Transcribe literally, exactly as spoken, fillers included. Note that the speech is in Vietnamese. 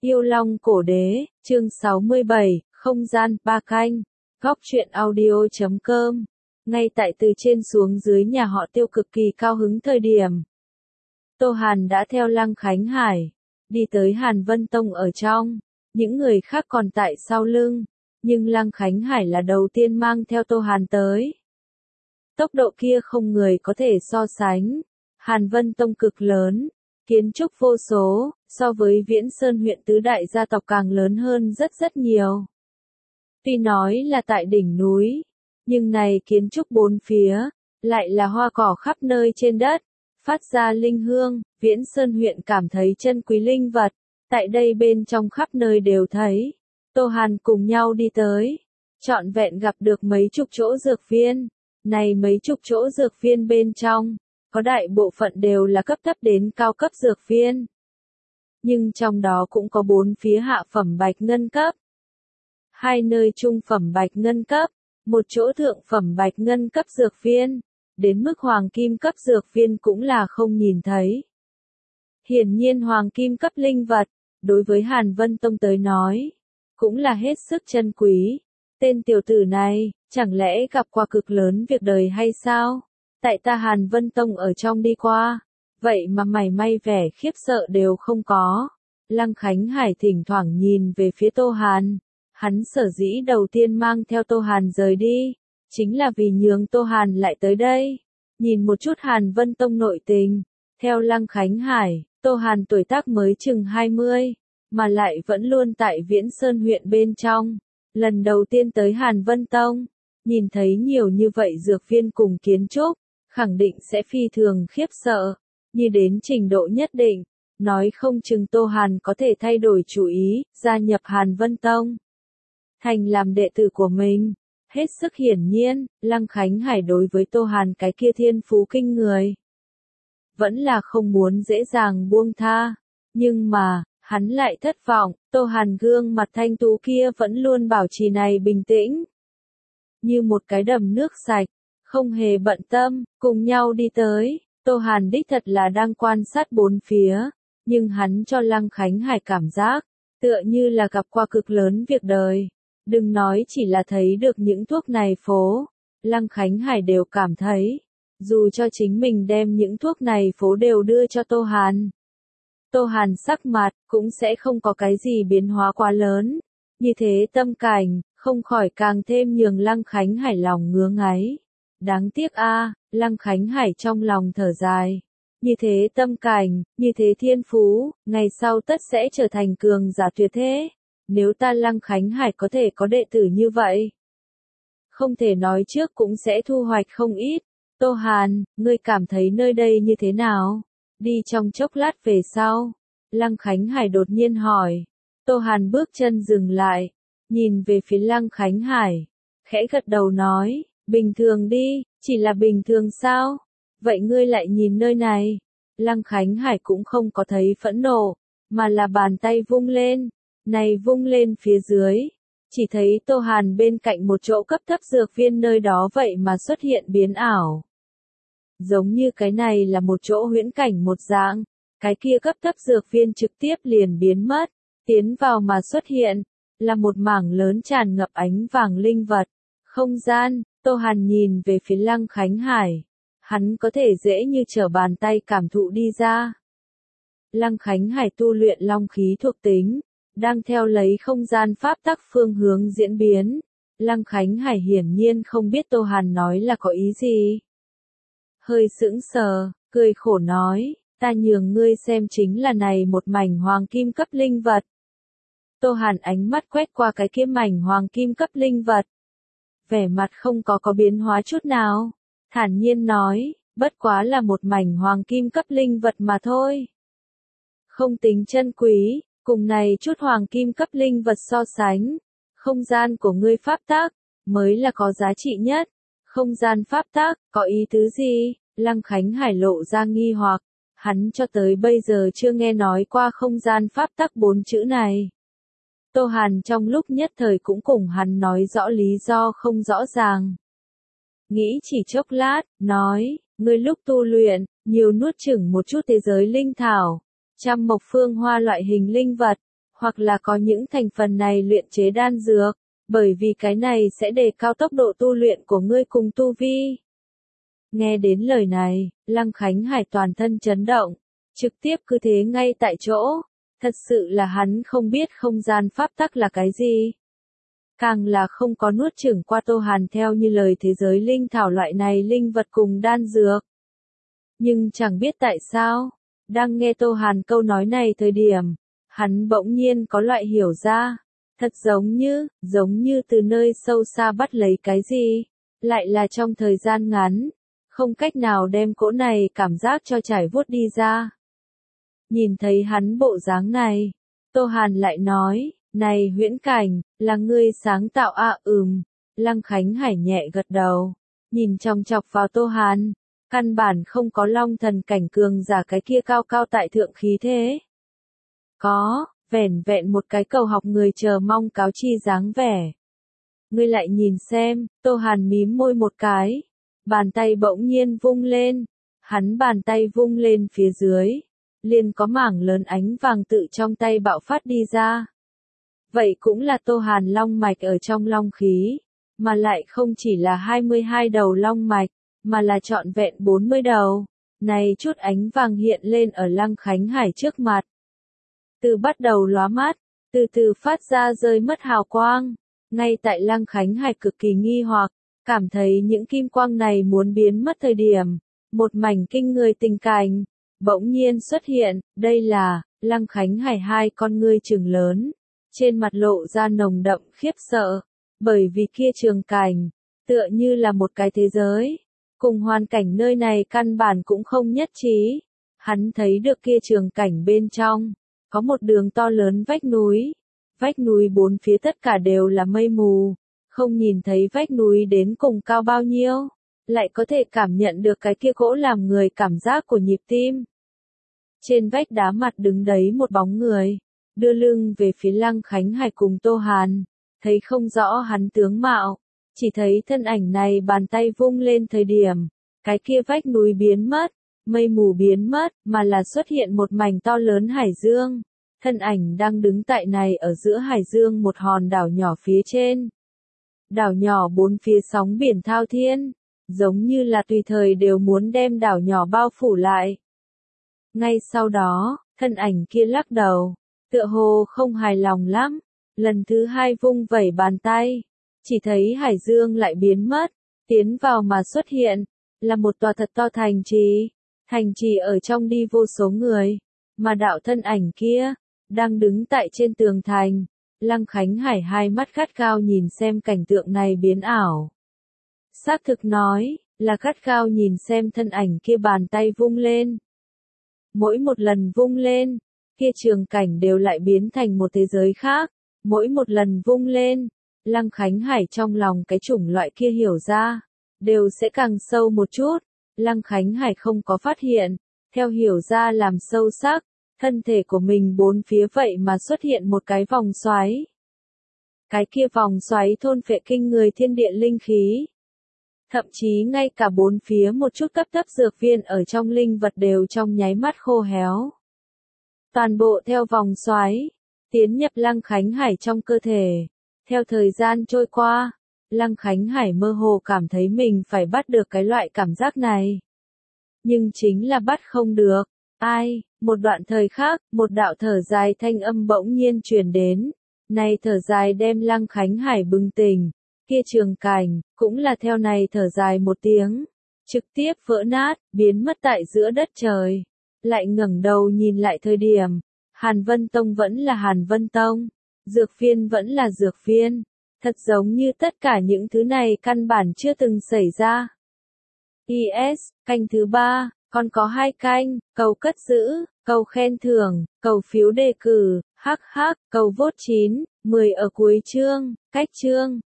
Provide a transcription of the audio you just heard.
Yêu Long Cổ Đế, chương sáu mươi bảy, không gian, ba canh, góc truyện audio chấm com. Ngay tại từ trên xuống dưới nhà họ Tiêu cực kỳ cao hứng thời điểm. Tô Hàn đã theo Lăng Khánh Hải, đi tới Hàn Vân Tông ở trong, những người khác còn tại sau lưng, nhưng Lăng Khánh Hải là đầu tiên mang theo Tô Hàn tới. Tốc độ kia không người có thể so sánh, Hàn Vân Tông cực lớn, kiến trúc vô số, so với Viễn Sơn huyện tứ đại gia tộc càng lớn hơn rất rất nhiều. Tuy nói là tại đỉnh núi, nhưng này kiến trúc bốn phía, lại là hoa cỏ khắp nơi trên đất, phát ra linh hương, Viễn Sơn huyện cảm thấy chân quý linh vật, tại đây bên trong khắp nơi đều thấy. Tô Hàn cùng nhau đi tới, trọn vẹn gặp được mấy chục chỗ dược viên, này mấy chục chỗ dược viên bên trong, có đại bộ phận đều là cấp thấp đến cao cấp dược viên. Nhưng trong đó cũng có bốn phía hạ phẩm bạch ngân cấp, hai nơi trung phẩm bạch ngân cấp, một chỗ thượng phẩm bạch ngân cấp dược viên, đến mức hoàng kim cấp dược viên cũng là không nhìn thấy. Hiển nhiên hoàng kim cấp linh vật, đối với Hàn Vân Tông tới nói, cũng là hết sức chân quý. Tên tiểu tử này, chẳng lẽ gặp qua cực lớn việc đời hay sao? Tại ta Hàn Vân Tông ở trong đi qua, vậy mà mày may vẻ khiếp sợ đều không có. Lăng Khánh Hải thỉnh thoảng nhìn về phía Tô Hàn, hắn sở dĩ đầu tiên mang theo Tô Hàn rời đi, chính là vì nhường Tô Hàn lại tới đây, nhìn một chút Hàn Vân Tông nội tình. Theo Lăng Khánh Hải, Tô Hàn tuổi tác mới chừng hai mươi, mà lại vẫn luôn tại Viễn Sơn huyện bên trong. Lần đầu tiên tới Hàn Vân Tông, nhìn thấy nhiều như vậy dược viên cùng kiến trúc, khẳng định sẽ phi thường khiếp sợ, như đến trình độ nhất định, nói không chừng Tô Hàn có thể thay đổi chủ ý, gia nhập Hàn Vân Tông, thành làm đệ tử của mình. Hết sức hiển nhiên, Lăng Khánh Hải đối với Tô Hàn cái kia thiên phú kinh người, vẫn là không muốn dễ dàng buông tha, nhưng mà, hắn lại thất vọng, Tô Hàn gương mặt thanh tú kia vẫn luôn bảo trì này bình tĩnh, như một cái đầm nước sạch, không hề bận tâm, cùng nhau đi tới. Tô Hàn đích thật là đang quan sát bốn phía, nhưng hắn cho Lăng Khánh Hải cảm giác, tựa như là gặp qua cực lớn việc đời. Đừng nói chỉ là thấy được những thuốc này phố, Lăng Khánh Hải đều cảm thấy, dù cho chính mình đem những thuốc này phố đều đưa cho Tô Hàn, Tô Hàn sắc mặt cũng sẽ không có cái gì biến hóa quá lớn. Như thế tâm cảnh, không khỏi càng thêm nhường Lăng Khánh Hải lòng ngứa ngáy. Đáng tiếc a, à, Lăng Khánh Hải trong lòng thở dài. Như thế tâm cảnh, như thế thiên phú, ngày sau tất sẽ trở thành cường giả tuyệt thế. Nếu ta Lăng Khánh Hải có thể có đệ tử như vậy, không thể nói trước cũng sẽ thu hoạch không ít. Tô Hàn, ngươi cảm thấy nơi đây như thế nào? Đi trong chốc lát về sau, Lăng Khánh Hải đột nhiên hỏi. Tô Hàn bước chân dừng lại, nhìn về phía Lăng Khánh Hải, khẽ gật đầu nói, bình thường đi, chỉ là bình thường sao? Vậy ngươi lại nhìn nơi này? Lăng Khánh Hải cũng không có thấy phẫn nộ, mà là bàn tay vung lên, này vung lên phía dưới, chỉ thấy Tô Hàn bên cạnh một chỗ cấp thấp dược viên nơi đó vậy mà xuất hiện biến ảo. Giống như cái này là một chỗ huyễn cảnh một dạng, cái kia cấp thấp dược viên trực tiếp liền biến mất, tiến vào mà xuất hiện, là một mảng lớn tràn ngập ánh vàng linh vật. Không gian, Tô Hàn nhìn về phía Lăng Khánh Hải, hắn có thể dễ như trở bàn tay cảm thụ đi ra. Lăng Khánh Hải tu luyện long khí thuộc tính, đang theo lấy không gian pháp tắc phương hướng diễn biến. Lăng Khánh Hải hiển nhiên không biết Tô Hàn nói là có ý gì. Hơi sững sờ, cười khổ nói, ta nhường ngươi xem chính là này một mảnh hoàng kim cấp linh vật. Tô Hàn ánh mắt quét qua cái kia mảnh hoàng kim cấp linh vật, vẻ mặt không có có biến hóa chút nào, thản nhiên nói, bất quá là một mảnh hoàng kim cấp linh vật mà thôi. Không tính chân quý, cùng này chút hoàng kim cấp linh vật so sánh, không gian của ngươi pháp tắc mới là có giá trị nhất. Không gian pháp tắc, có ý tứ gì? Lăng Khánh Hải lộ ra nghi hoặc, hắn cho tới bây giờ chưa nghe nói qua không gian pháp tắc bốn chữ này. Tô Hàn trong lúc nhất thời cũng cùng hắn nói rõ lý do không rõ ràng. Nghĩ chỉ chốc lát, nói, ngươi lúc tu luyện, nhiều nuốt chửng một chút thế giới linh thảo, trăm mộc phương hoa loại hình linh vật, hoặc là có những thành phần này luyện chế đan dược, bởi vì cái này sẽ đề cao tốc độ tu luyện của ngươi cùng tu vi. Nghe đến lời này, Lăng Khánh Hải toàn thân chấn động, trực tiếp cứ thế ngay tại chỗ, thật sự là hắn không biết không gian pháp tắc là cái gì. Càng là không có nuốt chửng qua Tô Hàn theo như lời thế giới linh thảo loại này linh vật cùng đan dược. Nhưng chẳng biết tại sao, đang nghe Tô Hàn câu nói này thời điểm, hắn bỗng nhiên có loại hiểu ra, thật giống như, giống như từ nơi sâu xa bắt lấy cái gì, lại là trong thời gian ngắn, không cách nào đem cỗ này cảm giác cho trải vuốt đi ra. Nhìn thấy hắn bộ dáng này, Tô Hàn lại nói, này huyễn cảnh, là ngươi sáng tạo a à, ừm, Lăng Khánh Hải nhẹ gật đầu, nhìn chòng chọc vào Tô Hàn, căn bản không có long thần cảnh cường giả cái kia cao cao tại thượng khí thế. Có, vẻn vẹn một cái cầu học người chờ mong cáo chi dáng vẻ. Ngươi lại nhìn xem, Tô Hàn mím môi một cái, bàn tay bỗng nhiên vung lên, hắn bàn tay vung lên phía dưới, liền có mảng lớn ánh vàng tự trong tay bạo phát đi ra. Vậy cũng là Tô Hàn long mạch ở trong long khí, mà lại không chỉ là hai mươi hai đầu long mạch, mà là trọn vẹn bốn mươi đầu. Này chút ánh vàng hiện lên ở Lăng Khánh Hải trước mặt. Từ bắt đầu lóa mắt, từ từ phát ra rơi mất hào quang. Ngay tại Lăng Khánh Hải cực kỳ nghi hoặc, cảm thấy những kim quang này muốn biến mất thời điểm. Một mảnh kinh người tình cảnh, bỗng nhiên xuất hiện, đây là, Lăng Khánh Hải hai con ngươi trừng lớn. Trên mặt lộ ra nồng đậm khiếp sợ, bởi vì kia trường cảnh, tựa như là một cái thế giới, cùng hoàn cảnh nơi này căn bản cũng không nhất trí. Hắn thấy được kia trường cảnh bên trong, có một đường to lớn vách núi, vách núi bốn phía tất cả đều là mây mù, không nhìn thấy vách núi đến cùng cao bao nhiêu, lại có thể cảm nhận được cái kia cỗ làm người cảm giác của nhịp tim. Trên vách đá mặt đứng đấy một bóng người, đưa lưng về phía Lăng Khánh Hải cùng Tô Hàn, thấy không rõ hắn tướng mạo, chỉ thấy thân ảnh này bàn tay vung lên thời điểm, cái kia vách núi biến mất, mây mù biến mất, mà là xuất hiện một mảnh to lớn hải dương, thân ảnh đang đứng tại này ở giữa hải dương một hòn đảo nhỏ phía trên. Đảo nhỏ bốn phía sóng biển thao thiên, giống như là tùy thời đều muốn đem đảo nhỏ bao phủ lại. Ngay sau đó, thân ảnh kia lắc đầu, tựa hồ không hài lòng lắm, lần thứ hai vung vẩy bàn tay, chỉ thấy hải dương lại biến mất, tiến vào mà xuất hiện, là một tòa thật to thành trì, thành trì ở trong đi vô số người, mà đạo thân ảnh kia, đang đứng tại trên tường thành, Lăng Khánh Hải hai mắt gắt gao nhìn xem cảnh tượng này biến ảo. Xác thực nói, là gắt gao nhìn xem thân ảnh kia bàn tay vung lên. Mỗi một lần vung lên, kia trường cảnh đều lại biến thành một thế giới khác, mỗi một lần vung lên, Lăng Khánh Hải trong lòng cái chủng loại kia hiểu ra, đều sẽ càng sâu một chút. Lăng Khánh Hải không có phát hiện, theo hiểu ra làm sâu sắc, thân thể của mình bốn phía vậy mà xuất hiện một cái vòng xoáy. Cái kia vòng xoáy thôn phệ kinh người thiên địa linh khí. Thậm chí ngay cả bốn phía một chút cấp thấp dược viên ở trong linh vật đều trong nháy mắt khô héo. Toàn bộ theo vòng xoáy, tiến nhập Lăng Khánh Hải trong cơ thể. Theo thời gian trôi qua, Lăng Khánh Hải mơ hồ cảm thấy mình phải bắt được cái loại cảm giác này. Nhưng chính là bắt không được. Ai, một đoạn thời khác, một đạo thở dài thanh âm bỗng nhiên truyền đến. Này thở dài đem Lăng Khánh Hải bừng tỉnh. Kia trường cảnh, cũng là theo này thở dài một tiếng. Trực tiếp vỡ nát, biến mất tại giữa đất trời. Lại ngẩng đầu nhìn lại thời điểm. Hàn Vân Tông vẫn là Hàn Vân Tông. Dược viên vẫn là dược viên. Thật giống như tất cả những thứ này căn bản chưa từng xảy ra. i ét, canh thứ ba, còn có hai canh, cầu cất giữ, cầu khen thưởng, cầu phiếu đề cử, hắc hắc, cầu vote chín, mười ở cuối chương, cách chương.